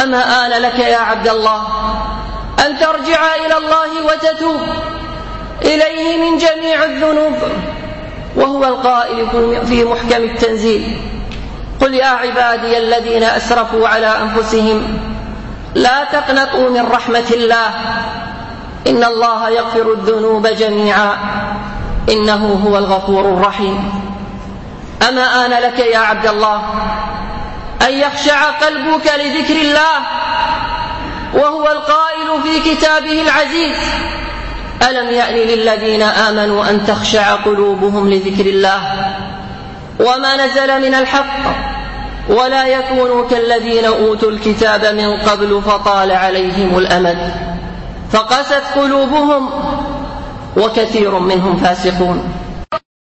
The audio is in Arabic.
أما آن لك يا عبد الله أن ترجع إلى الله وتتوب إليه من جميع الذنوب، وهو القائل في محكم التنزيل: قل يا عبادي الذين أسرفوا على أنفسهم لا تقنطوا من رحمة الله إن الله يغفر الذنوب جميعا إنه هو الغفور الرحيم. أما آن لك يا عبد الله أن يخشع قلبك لذكر الله، وهو القائل في كتابه العزيز: ألم يأن للذين آمنوا أن تخشع قلوبهم لذكر الله وما نزل من الحق ولا يكونوا كالذين أوتوا الكتاب من قبل فطال عليهم الأمد فقست قلوبهم وكثير منهم فاسقون.